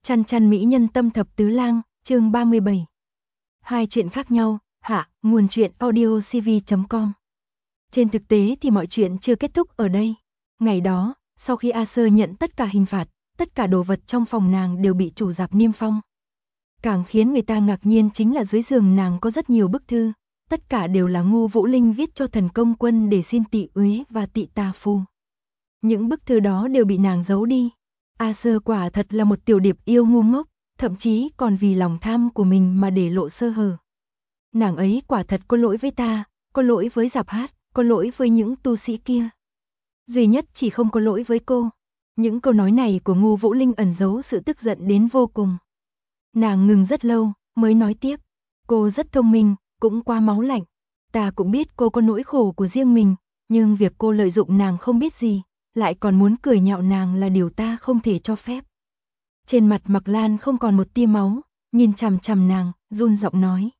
Chăn chăn mỹ nhân tâm thập tứ lang, chương 37. Hai chuyện khác nhau, hạ, nguồn truyện audiocv.com. Trên thực tế thì mọi chuyện chưa kết thúc ở đây. Ngày đó, sau khi A Sơ nhận tất cả hình phạt, tất cả đồ vật trong phòng nàng đều bị chủ rạp niêm phong. Càng khiến người ta ngạc nhiên chính là dưới giường nàng có rất nhiều bức thư, tất cả đều là Ngô Vũ Linh viết cho Thần Công Quân để xin tị uế và tị tà phù. Những bức thư đó đều bị nàng giấu đi. A Sơ quả thật là một tiểu điệp yêu ngu ngốc, thậm chí còn vì lòng tham của mình mà để lộ sơ hở. Nàng ấy quả thật có lỗi với ta, có lỗi với Giạp Hát, có lỗi với những tu sĩ kia. Duy nhất chỉ không có lỗi với cô. Những câu nói này của Ngô Vũ Linh ẩn giấu sự tức giận đến vô cùng. Nàng ngừng rất lâu, mới nói tiếp. Cô rất thông minh, cũng qua máu lạnh. Ta cũng biết cô có nỗi khổ của riêng mình, nhưng việc cô lợi dụng nàng không biết gì, lại còn muốn cười nhạo nàng là điều ta không thể cho phép. Trên mặt Mặc Lan không còn một tia máu, nhìn chằm chằm nàng, run giọng nói.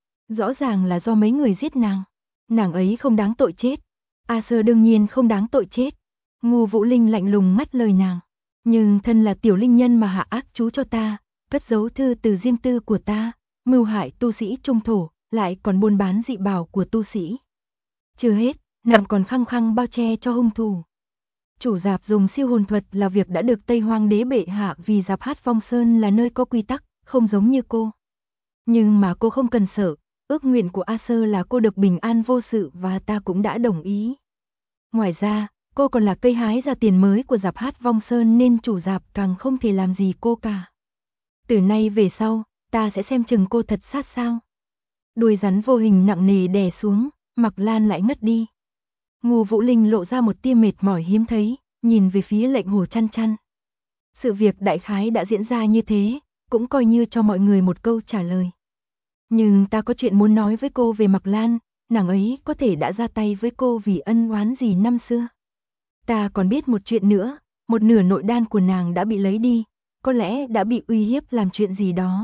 Rõ ràng là do mấy người giết nàng. Nàng ấy không đáng tội chết. A Sơ đương nhiên không đáng tội chết. Ngô Vũ Linh lạnh lùng ngắt lời nàng. Nhưng thân là tiểu linh nhân mà hạ ác chú cho ta, cất giấu thư từ riêng tư của ta, mưu hại tu sĩ trung thổ, lại còn buôn bán dị bảo của tu sĩ. Chưa hết, nàng còn khăng khăng bao che cho hung thủ. Chủ Giạp dùng siêu hồn thuật là việc đã được Tây Hoang Đế bệ hạ vì Giạp Hát Phong Sơn là nơi có quy tắc, không giống như cô. Nhưng mà cô không cần sợ, ước nguyện của A Sơ là cô được bình an vô sự và ta cũng đã đồng ý. Ngoài ra, cô còn là cây hái ra tiền mới của Giạp Hát Phong Sơn nên chủ Giạp càng không thể làm gì cô cả. Từ nay về sau, ta sẽ xem chừng cô thật sát sao. Đuôi rắn vô hình nặng nề đè xuống, Mặc Lan lại ngất đi. Ngô Vũ Linh lộ ra một tia mệt mỏi hiếm thấy, nhìn về phía Lệnh Hồ Chăn Chăn. Sự việc đại khái đã diễn ra như thế, cũng coi như cho mọi người một câu trả lời. Nhưng ta có chuyện muốn nói với cô về Mặc Lan, nàng ấy có thể đã ra tay với cô vì ân oán gì năm xưa. Ta còn biết một chuyện nữa, một nửa nội đan của nàng đã bị lấy đi, có lẽ đã bị uy hiếp làm chuyện gì đó.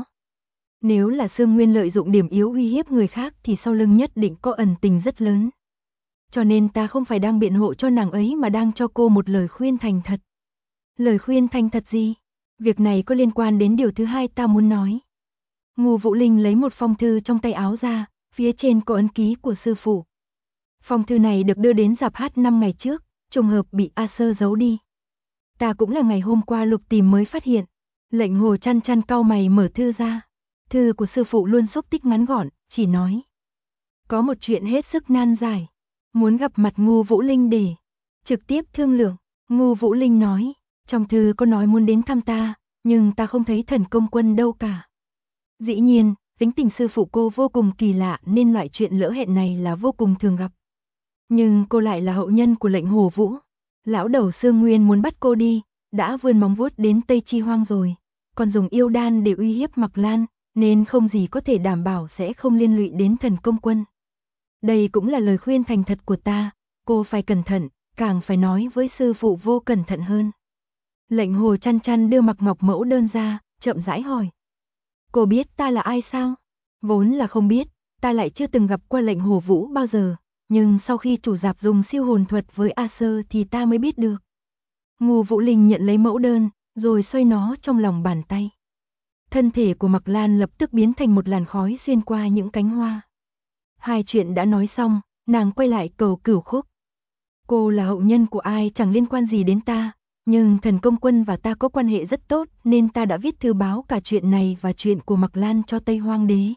Nếu là Sương Nguyên lợi dụng điểm yếu uy hiếp người khác thì sau lưng nhất định có ẩn tình rất lớn. Cho nên ta không phải đang biện hộ cho nàng ấy mà đang cho cô một lời khuyên thành thật. Lời khuyên thành thật gì? Việc này có liên quan đến điều thứ hai ta muốn nói. Ngô Vũ Linh lấy một phong thư trong tay áo ra, phía trên có ấn ký của sư phụ. Phong thư này được đưa đến Giạp Hát 5 ngày trước, trùng hợp bị A Sơ giấu đi. Ta cũng là ngày hôm qua lục tìm mới phát hiện. Lệnh Hồ Chăn Chăn cau mày mở thư ra. Thư của sư phụ luôn xúc tích ngắn gọn, chỉ nói. Có một chuyện hết sức nan giải. Muốn gặp mặt Ngô Vũ Linh để trực tiếp thương lượng. Ngô Vũ Linh nói, trong thư có nói muốn đến thăm ta, nhưng ta không thấy Thần Công Quân đâu cả. Dĩ nhiên, tính tình sư phụ cô vô cùng kỳ lạ nên loại chuyện lỡ hẹn này là vô cùng thường gặp. Nhưng cô lại là hậu nhân của Lệnh Hồ Vũ. Lão đầu Sương Nguyên muốn bắt cô đi, đã vươn móng vuốt đến Tây Chi Hoang rồi, còn dùng yêu đan để uy hiếp Mặc Lan, nên không gì có thể đảm bảo sẽ không liên lụy đến Thần Công Quân. Đây cũng là lời khuyên thành thật của ta, cô phải cẩn thận, càng phải nói với sư phụ vô cẩn thận hơn. Lệnh Hồ Chăn Chăn đưa Mặc Ngọc mẫu đơn ra, chậm rãi hỏi. Cô biết ta là ai sao? Vốn là không biết, ta lại chưa từng gặp qua Lệnh Hồ Vũ bao giờ, nhưng sau khi chủ Giạp dùng siêu hồn thuật với A Sơ thì ta mới biết được. Ngô Vũ Linh nhận lấy mẫu đơn, rồi xoay nó trong lòng bàn tay. Thân thể của Mặc Lan lập tức biến thành một làn khói xuyên qua những cánh hoa. Hai chuyện đã nói xong, nàng quay lại cầu Cửu Khúc. Cô là hậu nhân của ai chẳng liên quan gì đến ta, nhưng Thần Công Quân và ta có quan hệ rất tốt nên ta đã viết thư báo cả chuyện này và chuyện của Mặc Lan cho Tây Hoang Đế.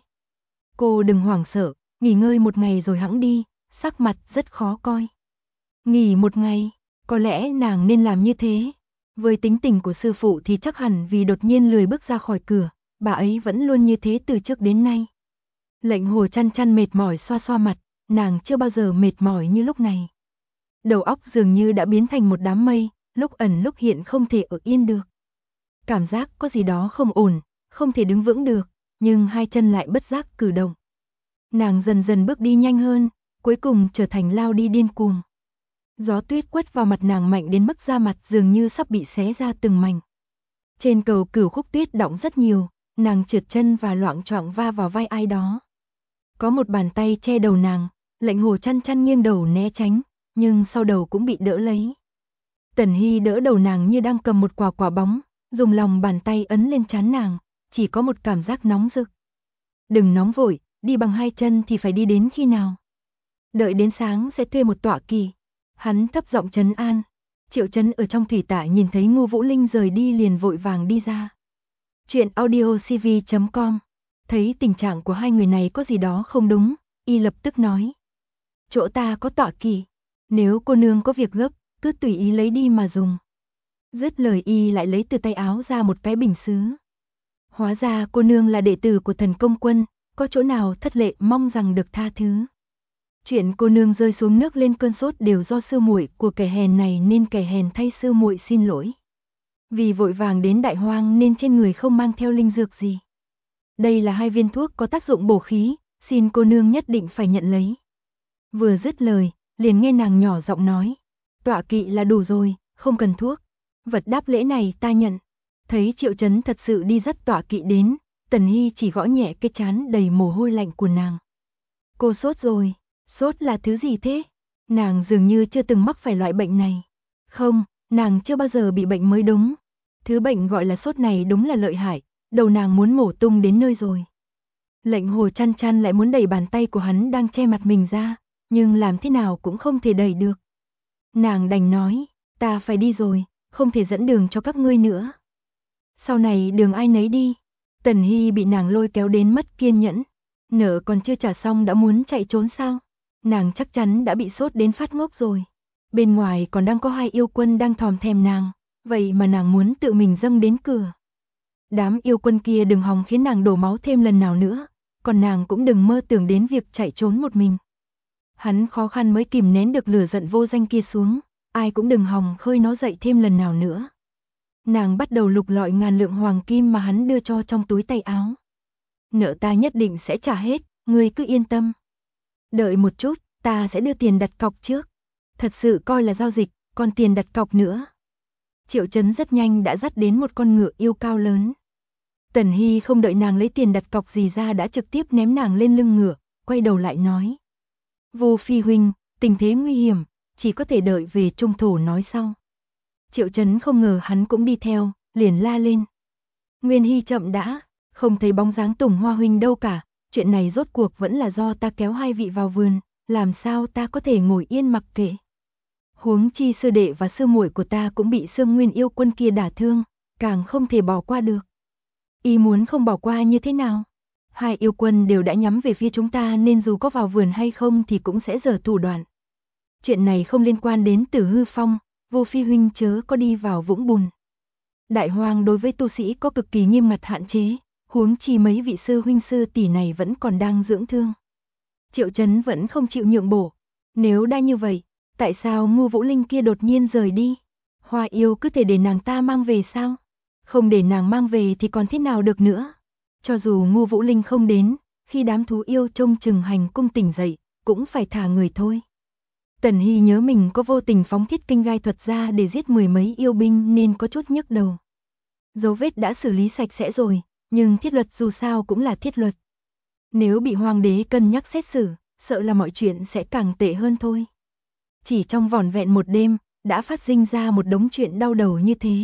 Cô đừng hoảng sợ, nghỉ ngơi một ngày rồi hẵng đi, sắc mặt rất khó coi. Nghỉ một ngày, có lẽ nàng nên làm như thế. Với tính tình của sư phụ thì chắc hẳn vì đột nhiên lười bước ra khỏi cửa, bà ấy vẫn luôn như thế từ trước đến nay. Lệnh Hồ Chăn Chăn mệt mỏi xoa xoa mặt, nàng chưa bao giờ mệt mỏi như lúc này. Đầu óc dường như đã biến thành một đám mây, lúc ẩn lúc hiện không thể ở yên được. Cảm giác có gì đó không ổn, không thể đứng vững được, nhưng hai chân lại bất giác cử động. Nàng dần dần bước đi nhanh hơn, cuối cùng trở thành lao đi điên cuồng. Gió tuyết quất vào mặt nàng mạnh đến mức da mặt dường như sắp bị xé ra từng mảnh. Trên cầu Cửu Khúc tuyết đọng rất nhiều, nàng trượt chân và loạng choạng va vào vai ai đó. Có một bàn tay che đầu nàng, Lệnh Hồ Chăn Chăn nghiêng đầu né tránh, nhưng sau đầu cũng bị đỡ lấy. Tần Hy đỡ đầu nàng như đang cầm một quả bóng, dùng lòng bàn tay ấn lên trán nàng, chỉ có một cảm giác nóng rực. Đừng nóng vội, đi bằng 2 chân thì phải đi đến khi nào? Đợi đến sáng sẽ thuê một tọa kỵ. Hắn thấp giọng trấn an. Triệu Chấn ở trong thủy tạ nhìn thấy Ngô Vũ Linh rời đi liền vội vàng đi ra. Chuyện audiocv.com. Thấy tình trạng của hai người này có gì đó không đúng, y lập tức nói. Chỗ ta có tọa kỵ, nếu cô nương có việc gấp, cứ tùy ý lấy đi mà dùng. Dứt lời y lại lấy từ tay áo ra một cái bình sứ. Hóa ra cô nương là đệ tử của Thần Công Quân, có chỗ nào thất lệ mong rằng được tha thứ. Chuyện cô nương rơi xuống nước lên cơn sốt đều do sư muội của kẻ hèn này nên kẻ hèn thay sư muội xin lỗi. Vì vội vàng đến Đại Hoang nên trên người không mang theo linh dược gì. Đây là 2 viên thuốc có tác dụng bổ khí, xin cô nương nhất định phải nhận lấy. Vừa dứt lời, liền nghe nàng nhỏ giọng nói. Tọa kỵ là đủ rồi, không cần thuốc. Vật đáp lễ này ta nhận. Thấy Triệu Chấn thật sự đi dắt tọa kỵ đến, Tần Hy chỉ gõ nhẹ cái trán đầy mồ hôi lạnh của nàng. Cô sốt rồi, sốt là thứ gì thế? Nàng dường như chưa từng mắc phải loại bệnh này. Không, nàng chưa bao giờ bị bệnh mới đúng. Thứ bệnh gọi là sốt này đúng là lợi hại, đầu nàng muốn mổ tung đến nơi rồi. Lệnh Hồ Chăn Chăn lại muốn đẩy bàn tay của hắn đang che mặt mình ra, nhưng làm thế nào cũng không thể đẩy được. Nàng đành nói, ta phải đi rồi, không thể dẫn đường cho các ngươi nữa. Sau này đường ai nấy đi. Tần Hy bị nàng lôi kéo đến mất kiên nhẫn. Nợ còn chưa trả xong đã muốn chạy trốn sao? Nàng chắc chắn đã bị sốt đến phát ngốc rồi. Bên ngoài còn đang có 2 yêu quân đang thòm thèm nàng, vậy mà nàng muốn tự mình dâng đến cửa. Đám yêu quân kia đừng hòng khiến nàng đổ máu thêm lần nào nữa, còn nàng cũng đừng mơ tưởng đến việc chạy trốn một mình. Hắn khó khăn mới kìm nén được lửa giận vô danh kia xuống, ai cũng đừng hòng khơi nó dậy thêm lần nào nữa. Nàng bắt đầu lục lọi ngàn lượng hoàng kim mà hắn đưa cho trong túi tay áo. Nợ ta nhất định sẽ trả hết, ngươi cứ yên tâm. Đợi một chút, ta sẽ đưa tiền đặt cọc trước. Thật sự coi là giao dịch, còn tiền đặt cọc nữa. Triệu Chấn rất nhanh đã dắt đến một con ngựa yêu cao lớn. Tần Hy không đợi nàng lấy tiền đặt cọc gì ra đã trực tiếp ném nàng lên lưng ngựa, quay đầu lại nói. Vô Phi huynh, tình thế nguy hiểm, chỉ có thể đợi về trung thổ nói sau. Triệu Chấn không ngờ hắn cũng đi theo, liền la lên. Nguyên Hy chậm đã, không thấy bóng dáng Tùng Hoa huynh đâu cả, chuyện này rốt cuộc vẫn là do ta kéo 2 vị vào vườn, làm sao ta có thể ngồi yên mặc kệ. Huống chi sư đệ và sư muội của ta cũng bị Sương Nguyên yêu quân kia đả thương, càng không thể bỏ qua được. Y muốn không bỏ qua như thế nào? 2 yêu quân đều đã nhắm về phía chúng ta nên dù có vào vườn hay không thì cũng sẽ giở thủ đoạn. Chuyện này không liên quan đến Tử Hư Phong, Vô Phi huynh chớ có đi vào vũng bùn. Đại Hoang đối với tu sĩ có cực kỳ nghiêm ngặt hạn chế, huống chi mấy vị sư huynh sư tỷ này vẫn còn đang dưỡng thương. Triệu Chấn vẫn không chịu nhượng bộ. Nếu đã như vậy, tại sao Ngô Vũ Linh kia đột nhiên rời đi? Hoa yêu cứ thể để nàng ta mang về sao? Không để nàng mang về thì còn thế nào được nữa? Cho dù Ngô Vũ Linh không đến, khi đám thú yêu trông chừng hành cung tỉnh dậy, cũng phải thả người thôi. Tần Hy nhớ mình có vô tình phóng thiết kinh gai thuật ra để giết 10 mấy yêu binh nên có chút nhức đầu. Dấu vết đã xử lý sạch sẽ rồi, nhưng thiết luật dù sao cũng là thiết luật. Nếu bị hoàng đế cân nhắc xét xử, sợ là mọi chuyện sẽ càng tệ hơn thôi. Chỉ trong vỏn vẹn một đêm, đã phát sinh ra một đống chuyện đau đầu như thế.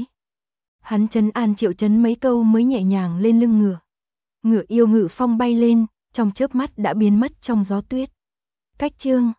Hắn trấn an Triệu Chấn mấy câu mới nhẹ nhàng lên lưng ngựa. Ngựa yêu ngự phong bay lên, trong chớp mắt đã biến mất trong gió tuyết. Cách chương